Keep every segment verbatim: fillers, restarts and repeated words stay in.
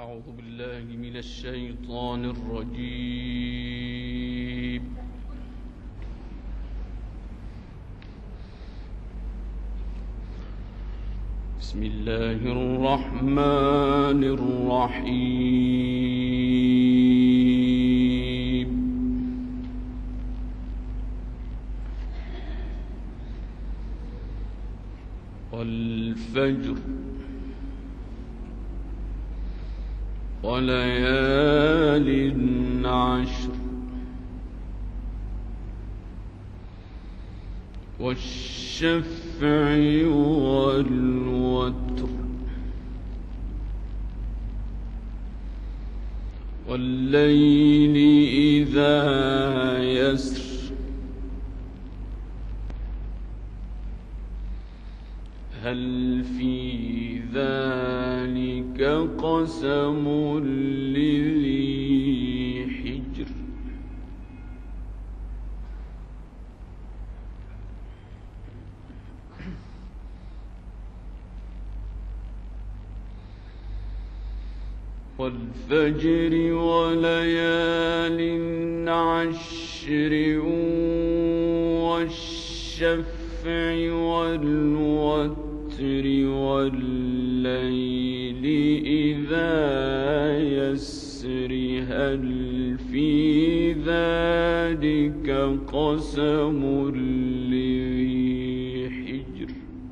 أعوذ بالله من الشيطان الرجيم. بسم الله الرحمن الرحيم. والفجر وليال عشر والشفع والوتر والليل إذا يسر هل في ذلك قسم لذي حجر والفجر وليال عشر والشفع والوتر والليل إذا يسر هل في ذلك قسم لذي حجر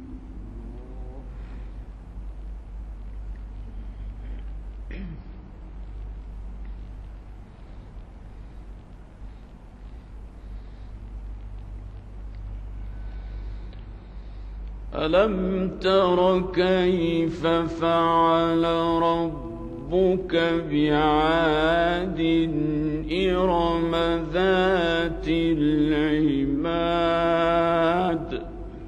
ألم تر كيف فعل ربك بعاد إرم ذات العماد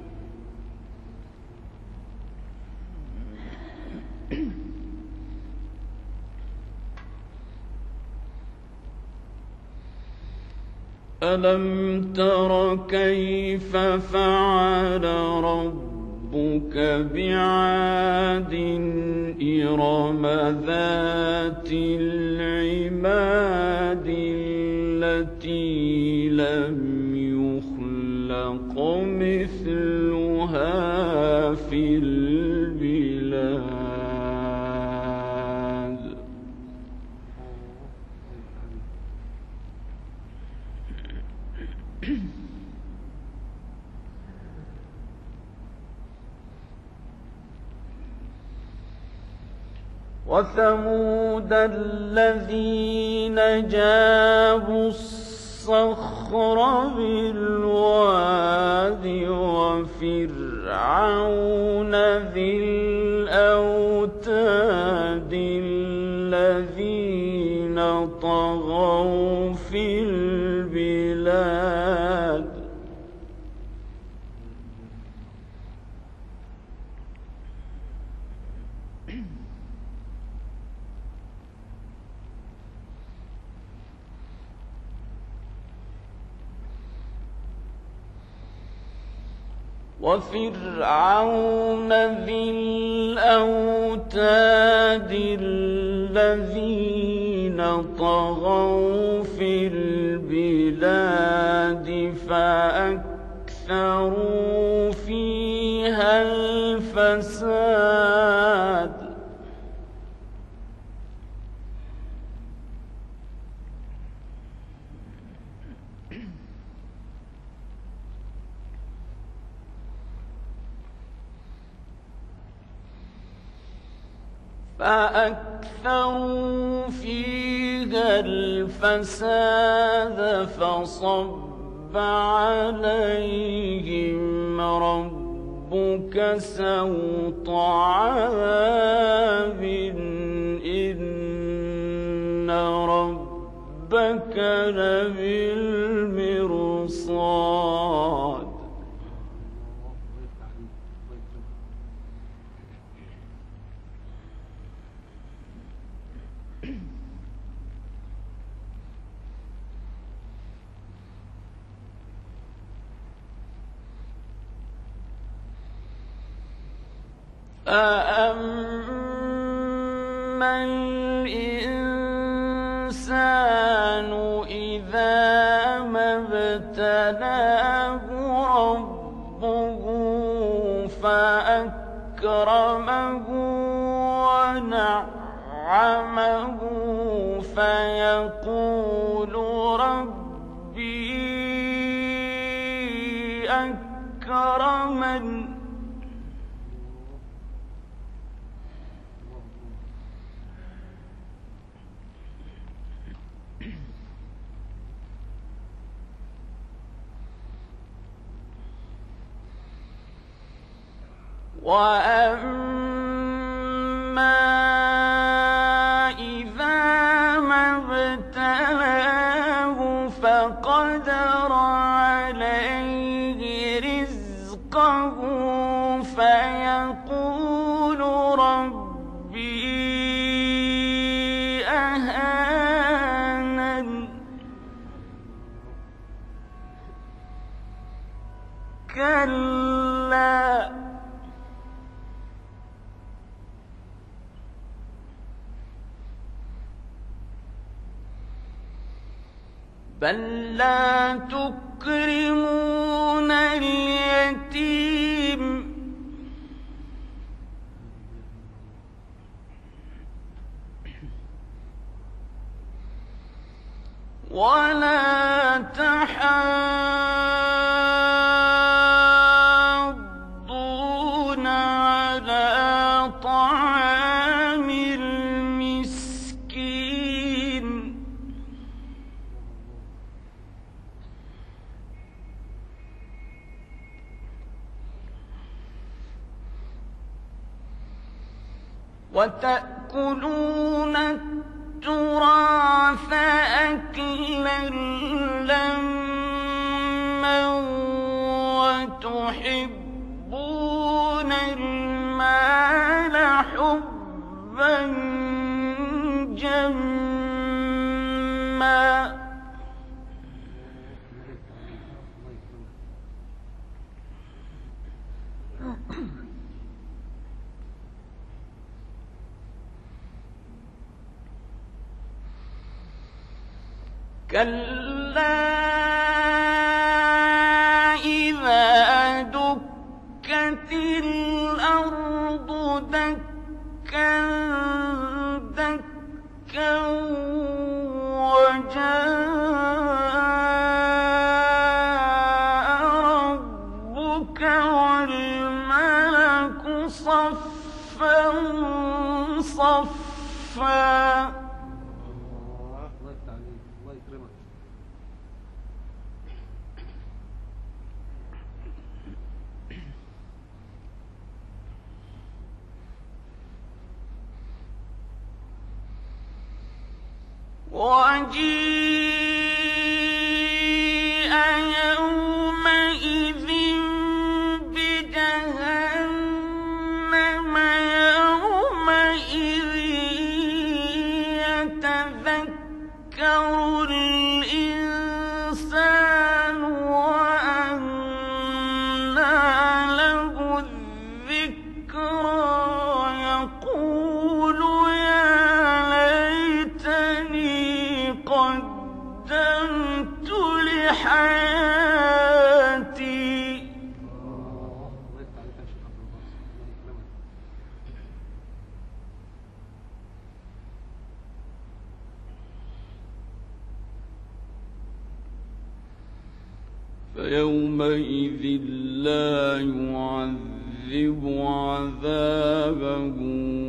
ألم تر كيف فعل ربك ربك بعاد إرم ذات العماد التي لم يخلق مثلها في البلاد وثمود الذين جابوا الصخر بالواد وفرعون ذي الأوتاد الذين طغوا في البلاد وفرعون ذي الأوتاد الذين طغوا في البلاد فأكثروا فيها الفساد فأكثروا فيها الفساد فصب عليهم ربك سوط عذاب إن ربك لبالمرصاد فأما وأكرمه ونعمه فيقول ربي أكرمن وأما إذا ما ابتلاه فقدر عليه رزقه فيقول ربي أهانن كلا بل لا تكرمون اليتيم ولا تحاضون على طعام المسكين وتأكلون التراث أكلا لما وتحبون المال حبا جما كلا إذا دكت الأرض دكا دكا وجاء ربك والملك صفا صفا وجيء يومئذ بجهنم يومئذ يتذكر الإنسان وأنى له الذكرى يقول يا ليتني قدمت لحياتي فيومئذ لا يعذب عذابه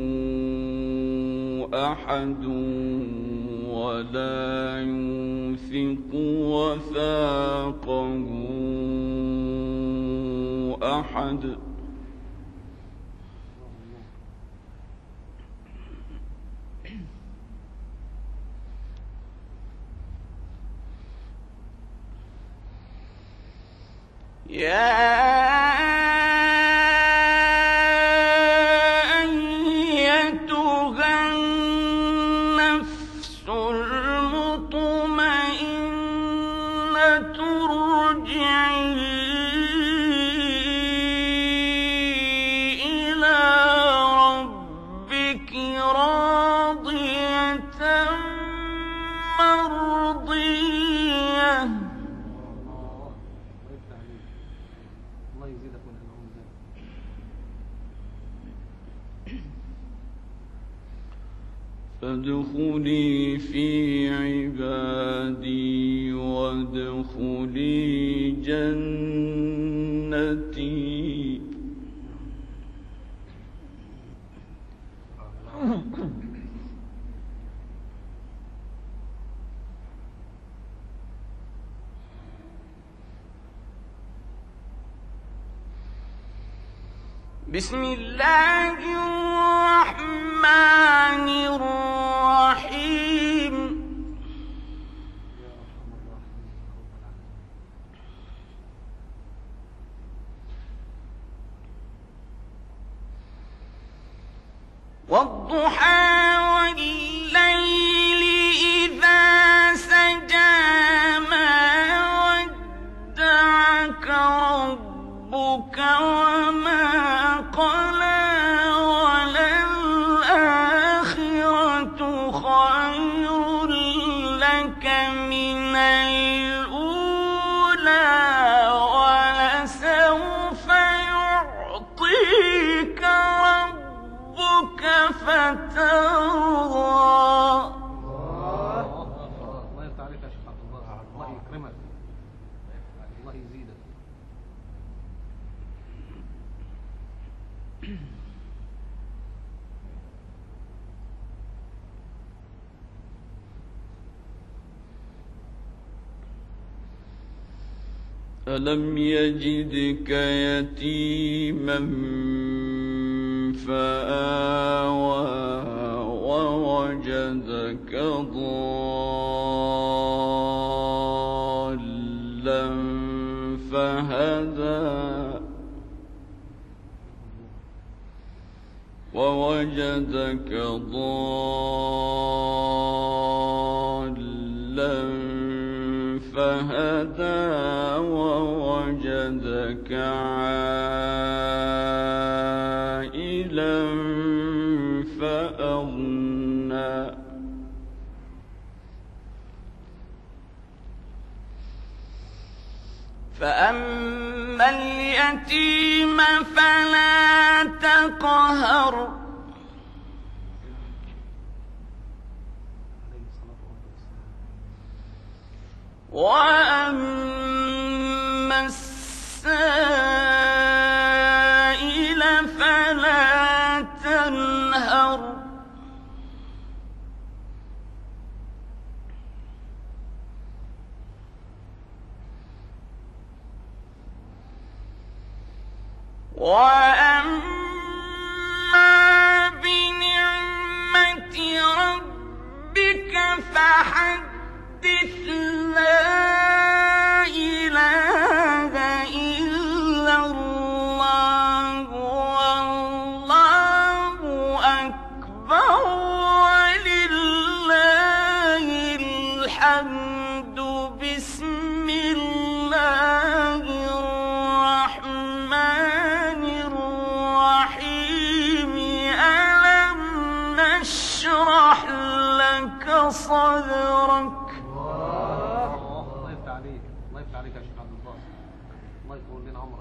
أحد ولا يوثق وثاقه أحد يا فادخلي في عبادي وادخلي جنتي. بسم الله الرحمن الرحيم. والضحى والليل إذا سجى ما ودعك ربك وما قلى وللآخرة خير لك من الأولى ولسوف يعطيك ربك فترضى. الله يفتح عليك يا شيخ عبد الله، الله يكرمك، الله يزيدك. ألم يجدك يتيما فآوى ووجدك ضالا فهدى ووجدك ضالا فهدى ووجدك عائلا فأغنى فأما اليتيم فلا تقهر وأما السائل فلا تنهر وأما بنعمة ربك فحدث. لا إله إلا الله والله أكبر ولله الحمد. بسم الله الرحمن الرحيم. ألم نشرح لك صدرك. الله يفتح عليك، الله يفتح عليك يا شيخ عبد الله، الله يطول لنا عمرك.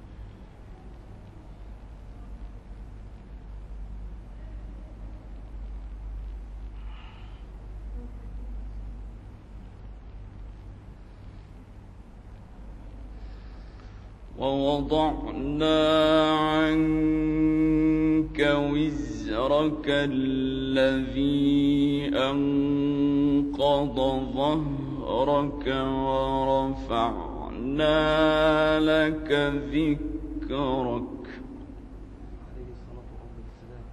ووضعنا عنك وزرك الذي أنقض ظهرك ورفعنا لك ذكرك. عليه الصلاة والسلام.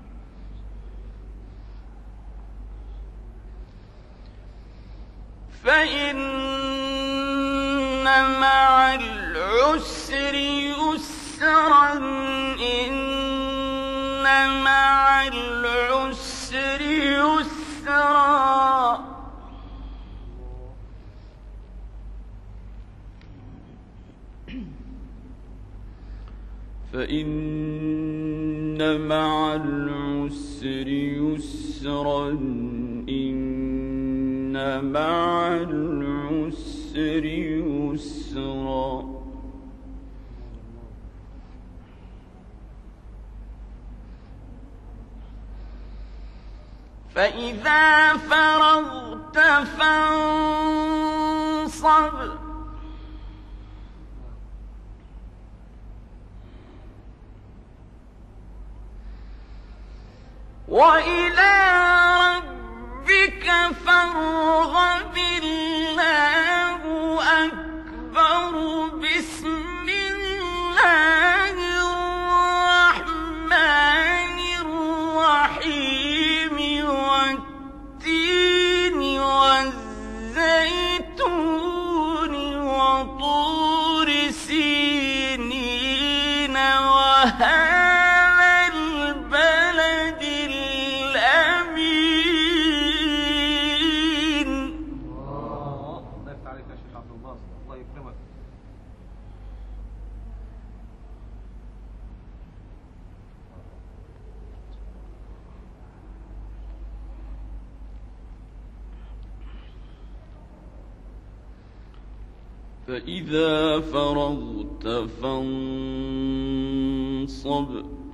فإن مع العسر يسرا إن مع العسر يسرا. فإن مع العسر يسرا إن مع العسر يسرا. فإذا فرغت فانصب وإلى ربك فارغب الله أكبر بسم الله الرحمن الرحيم والتين والزيتون وطور سينين وهذا فإذا فرغت فانصب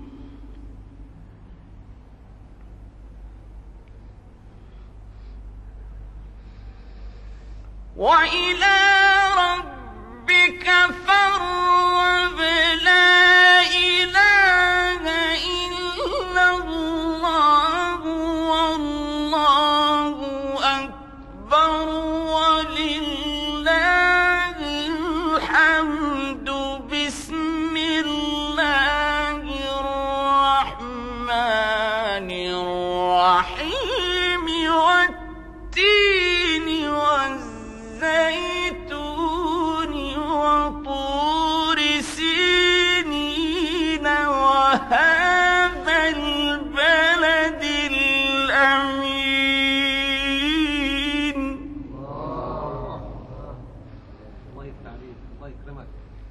وإلى ربك فارغب لا إله إلا الله والله أكبر ولله الحمد بسم الله الرحمن الرحيم والتين والزيتون وطور سينين وهذا البلد الأمين. الله يفتح عليك، الله يكرمك.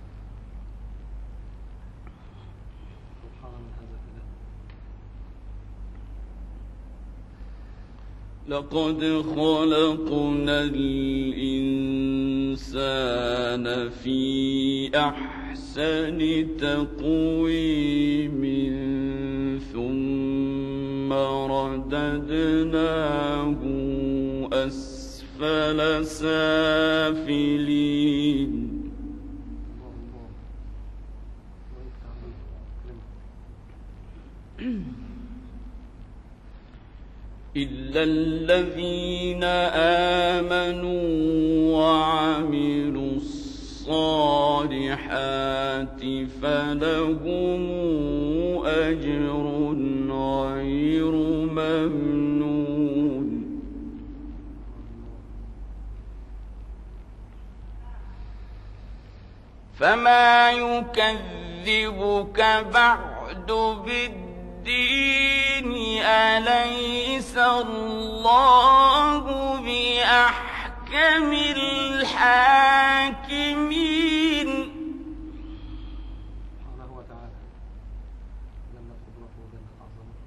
سبحان من هذا الكلام. لقد خلقنا الإنسان في أحسن تقويم ثم رددناه أسفل سافلين. إلا الذين آمنوا وعملوا الصالحات فلهم أجر غير ممنون. فما يكذبك بعد بالدين أليس الله بأحكم الحاكمين. سبحانه وتعالى جل قدرته وجل عظمته.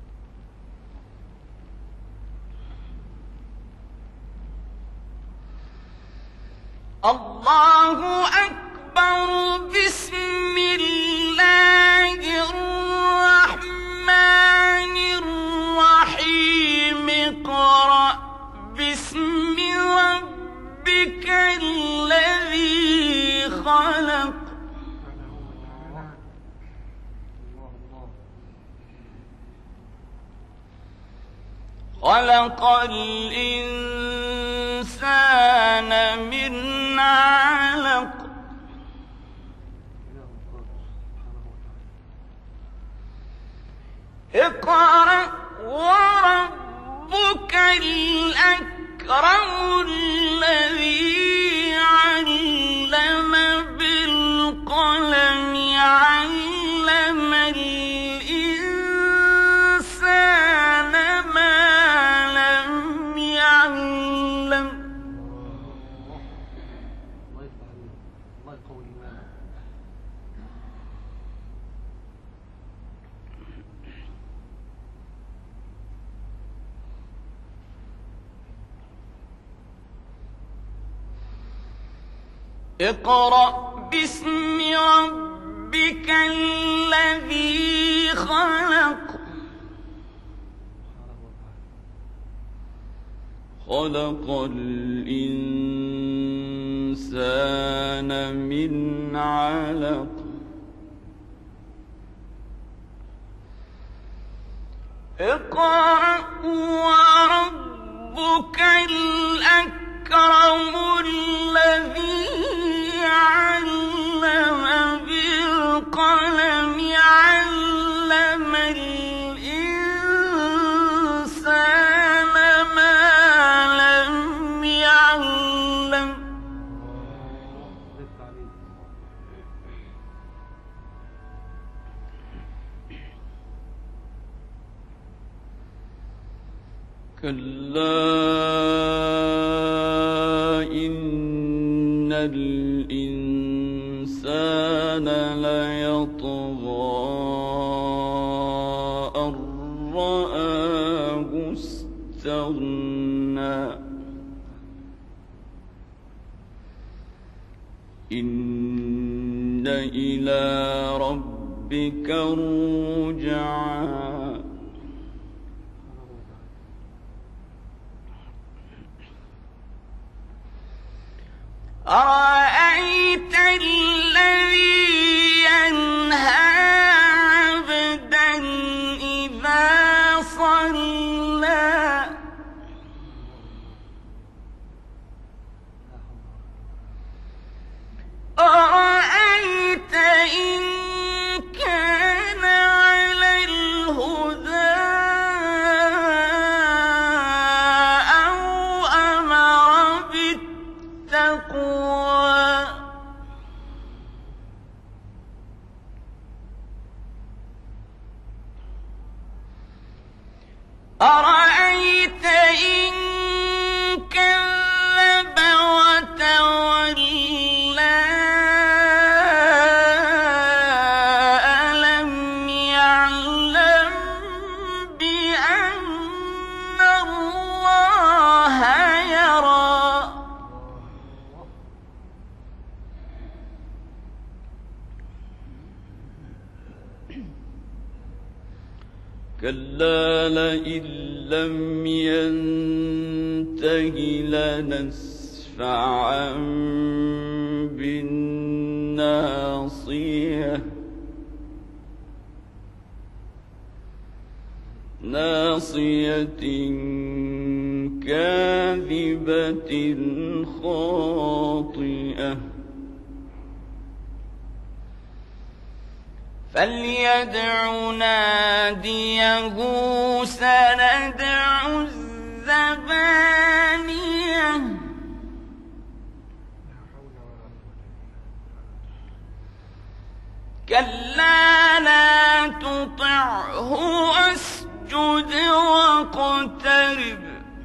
الله أكبر بسم الله الرحمن الرحيم اقرأ باسم ربك الذي خلق خلق الإنسان من علق اقرأ وربك الأكرم الذي علم بالقلم علم الإنسان ما لم يعلم. الله يفتح عليك، الله يقوي إيمانك. اقرأ باسم ربك الذي خلق خلق الإنسان من علق اقرأ وربك الأكرم الذي علم بالقلم علم الإنسان ما لم يعلم كلا إن الإنسان ليطغى أن رآه استغنى إن إلى ربك الرجعى أرأيت الذي ينهى عبدا إذا صلى أرأيت إن كان على الهدى أو أمر بالتقوى أرأيت إن كذب وتولى ألم يعلم بأن الله يرى كلا لئن لم ينته لنسفعا بالناصية ناصية كاذبة خاطئة فليدع ناديه سندع الزبانية كلا لا تطعه واسجد واقترب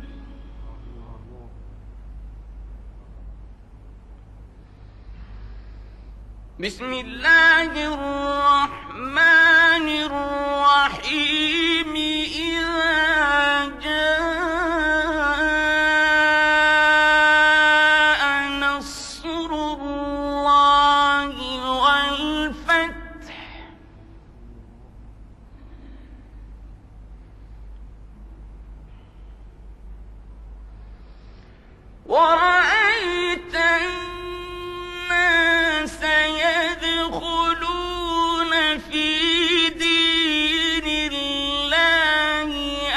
بسم الله الرحمن الرحيم إذا جاء نصر الله والفتح ورأيت الناس يدخلون في دين الله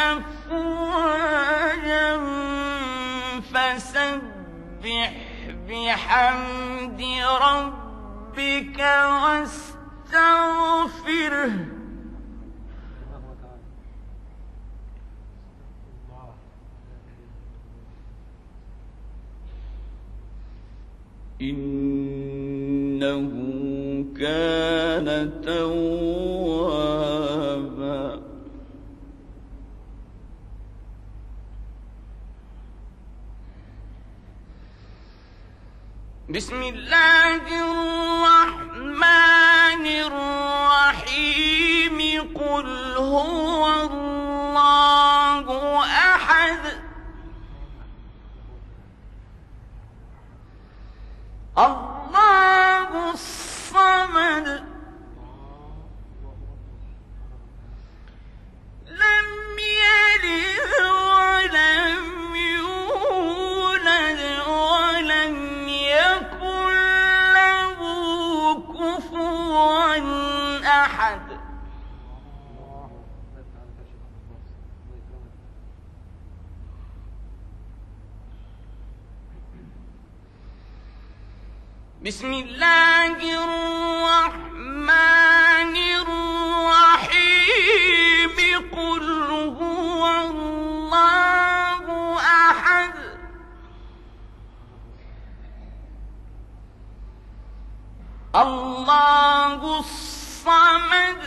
أفواجا فسبح بحمد ربك واستغفره إنه كان توابا بسم الله الرحمن الرحيم قل هو الله أحد الله الصمد لم يلد ولم يولد بسم الله الرحمن الرحيم قل هو الله أحد الله الصمد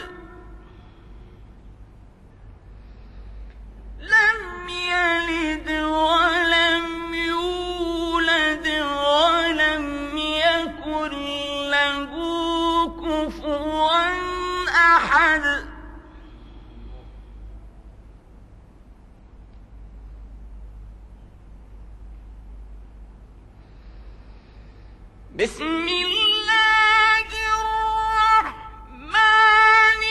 لم يلد ولم يولد ولم يكن له كفوا أحد بسم الله الرحمن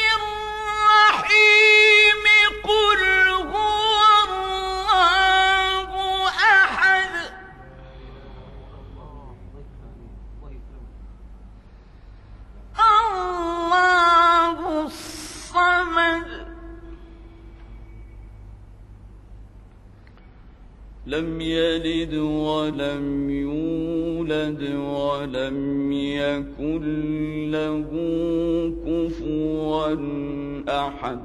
الرحيم قل هو الله أحد الله الصمد لم يلد ولم يولد ولم يكن له كفوا أحد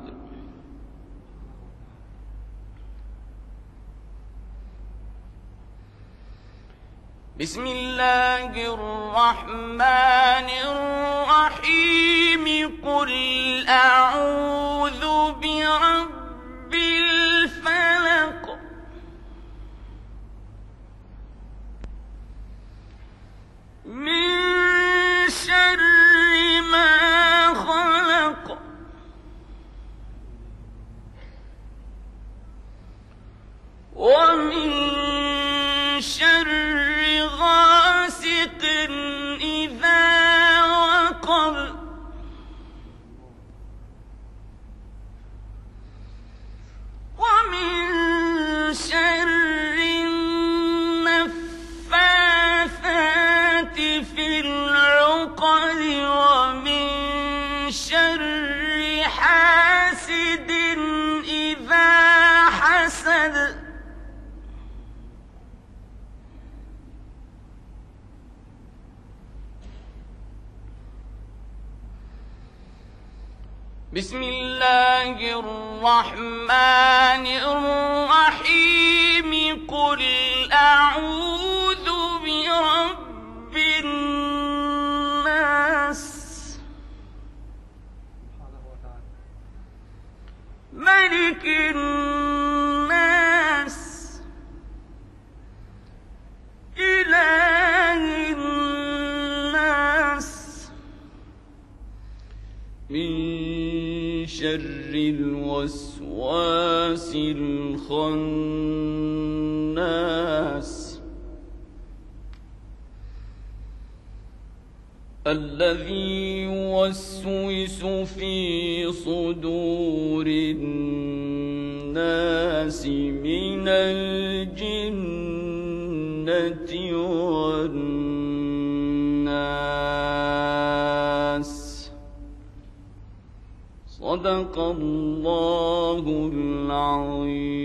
بسم الله الرحمن الرحيم قل أعوذ برب الفلق من شر ما خلق ومن شر غاسق إذا وقب ومن شر النفاثات في العقد ومن شر حاسد إذا حسد بسم الله الرحمن الرحيم قل أعوذ برب الناس ملك الناس إله الناس من شر الوسواس الخناس الذي يوسوس في صدور الناس من الجنة والناس صدق الله العظيم.